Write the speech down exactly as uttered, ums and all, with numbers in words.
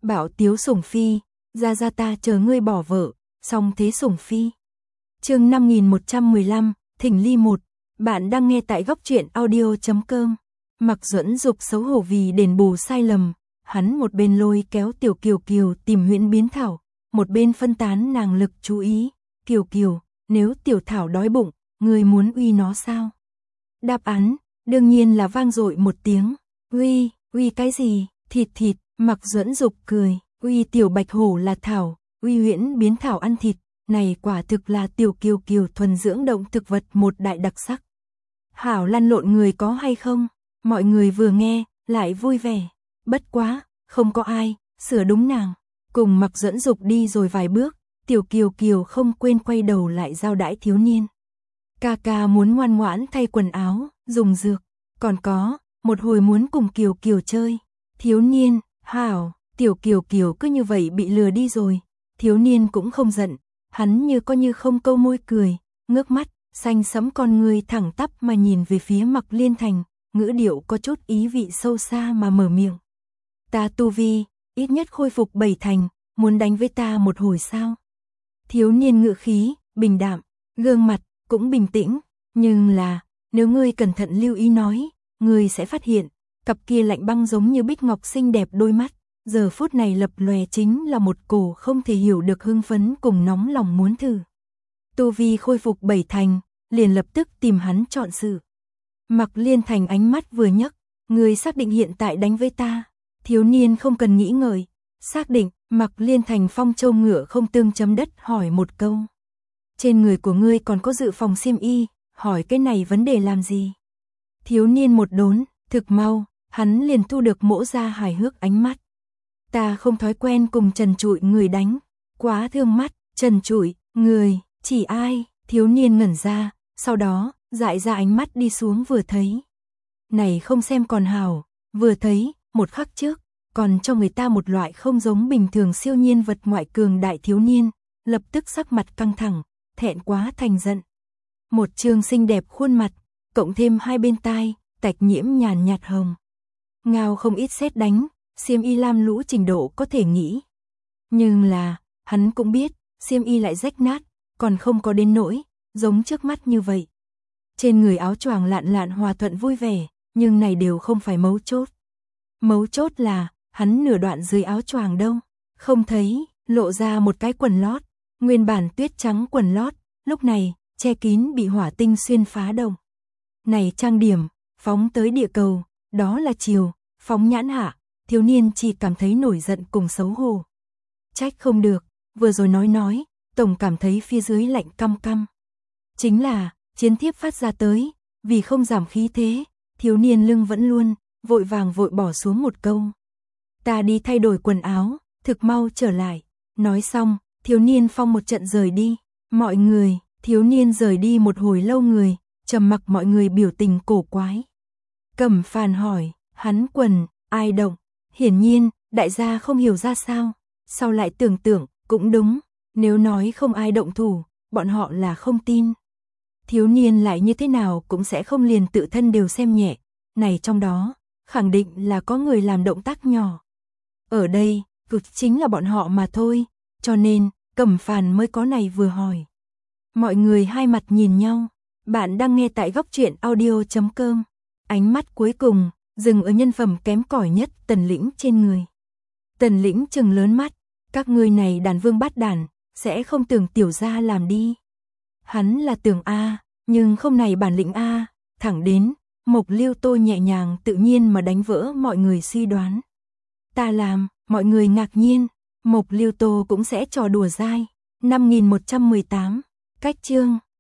Bảo tiếu sủng phi, ra ra ta chờ ngươi bỏ vợ, song thế sủng phi. Chương năm nghìn một trăm mười lăm, Thỉnh ly một. Bạn đang nghe tại góc truyện audio chấm com. Mạc Duẫn Dục xấu hổ vì đền bù sai lầm, hắn một bên lôi kéo Tiểu Kiều Kiều tìm Huyễn Biến Thảo, một bên phân tán nàng lực chú ý. Kiều Kiều, nếu Tiểu Thảo đói bụng, ngươi muốn uy nó sao? Đáp án, đương nhiên là vang dội một tiếng. Uy, uy cái gì? Thịt thịt. Mạc Duẫn Dục cười, uy Tiểu Bạch Hổ là thảo, uy Huyễn Biến Thảo ăn thịt, này quả thực là Tiểu Kiều Kiều thuần dưỡng động thực vật một đại đặc sắc. Hảo lăn lộn người có hay không? Mọi người vừa nghe, lại vui vẻ. Bất quá, không có ai sửa đúng nàng. Cùng Mạc Duẫn Dục đi rồi vài bước, Tiểu Kiều Kiều không quên quay đầu lại giao đãi thiếu niên. Ca ca muốn ngoan ngoãn thay quần áo, dùng dược, còn có, một hồi muốn cùng Kiều Kiều chơi. Thiếu niên, hảo, Tiểu Kiều Kiều cứ như vậy bị lừa đi rồi. Thiếu niên cũng không giận, hắn như có như không câu môi cười, ngước mắt, xanh sẫm con người thẳng tắp mà nhìn về phía Mạc Liên Thành, ngữ điệu có chút ý vị sâu xa mà mở miệng. Ta tu vi, ít nhất khôi phục bảy thành, muốn đánh với ta một hồi sao? Thiếu niên ngữ khí, bình đạm, gương mặt, cũng bình tĩnh, nhưng là, nếu ngươi cẩn thận lưu ý nói, ngươi sẽ phát hiện, cặp kia lạnh băng giống như bích ngọc xinh đẹp đôi mắt, giờ phút này lập lòe chính là một cổ không thể hiểu được hưng phấn cùng nóng lòng muốn thử. Tu vi khôi phục bảy thành, liền lập tức tìm hắn chọn sự. Mạc Liên Thành ánh mắt vừa nhấc, ngươi xác định hiện tại đánh với ta? Thiếu niên không cần nghĩ ngợi, xác định. Mạc Liên Thành phong châu ngựa không tương chấm đất hỏi một câu. Trên người của ngươi còn có dự phòng xiêm y, hỏi cái này vấn đề làm gì? Thiếu niên một đốn, thực mau, hắn liền thu được mỗ ra hài hước ánh mắt. Ta không thói quen cùng trần trụi người đánh, quá thương mắt. Trần trụi, người, chỉ ai? Thiếu niên ngẩn ra, sau đó, dại ra ánh mắt đi xuống vừa thấy. Này không xem còn hảo, vừa thấy, một khắc trước, còn cho người ta một loại không giống bình thường siêu nhiên vật ngoại cường đại. Thiếu niên, lập tức sắc mặt căng thẳng, thẹn quá thành giận. Một trương xinh đẹp khuôn mặt, cộng thêm hai bên tai, tạch nhiễm nhàn nhạt hồng. Ngao không ít sét đánh, xiêm y lam lũ trình độ có thể nghĩ. Nhưng là, hắn cũng biết, xiêm y lại rách nát, còn không có đến nỗi, giống trước mắt như vậy. Trên người áo choàng lạn lạn hòa thuận vui vẻ, nhưng này đều không phải mấu chốt. Mấu chốt là, hắn nửa đoạn dưới áo choàng đâu, không thấy, lộ ra một cái quần lót, nguyên bản tuyết trắng quần lót, lúc này, che kín bị hỏa tinh xuyên phá đồng. Này trang điểm, phóng tới địa cầu, đó là chiều, phóng nhãn hạ, thiếu niên chỉ cảm thấy nổi giận cùng xấu hổ. Trách không được, vừa rồi nói nói, tổng cảm thấy phía dưới lạnh căm căm. Chính là, chiến thiếp phát ra tới, vì không giảm khí thế, thiếu niên lưng vẫn luôn, vội vàng vội bỏ xuống một câu. Ta đi thay đổi quần áo, thực mau trở lại. Nói xong, thiếu niên phong một trận rời đi. Mọi người, thiếu niên rời đi một hồi lâu người, trầm mặc mọi người biểu tình cổ quái. Cẩm Phàn hỏi, hắn quần, ai động? Hiển nhiên, đại gia không hiểu ra sao. Sau lại tưởng tượng, cũng đúng, nếu nói không ai động thủ, bọn họ là không tin. Thiếu niên lại như thế nào cũng sẽ không liền tự thân đều xem nhẹ. Này trong đó, khẳng định là có người làm động tác nhỏ. Ở đây, cực chính là bọn họ mà thôi, cho nên, Cẩm Phàn mới có này vừa hỏi. Mọi người hai mặt nhìn nhau, bạn đang nghe tại góc truyện audio chấm com. Ánh mắt cuối cùng, dừng ở nhân phẩm kém cỏi nhất Tần Lĩnh trên người. Tần Lĩnh trừng lớn mắt, các ngươi này đàn vương bát đàn, sẽ không tưởng tiểu gia làm đi. Hắn là tưởng A, nhưng không này bản lĩnh A, thẳng đến, Mộc Liêu Tô nhẹ nhàng tự nhiên mà đánh vỡ mọi người suy đoán. Ta làm, mọi người ngạc nhiên, Mộc Liêu Tô cũng sẽ trò đùa dai. Năm nghìn một trăm mười tám, cách chương.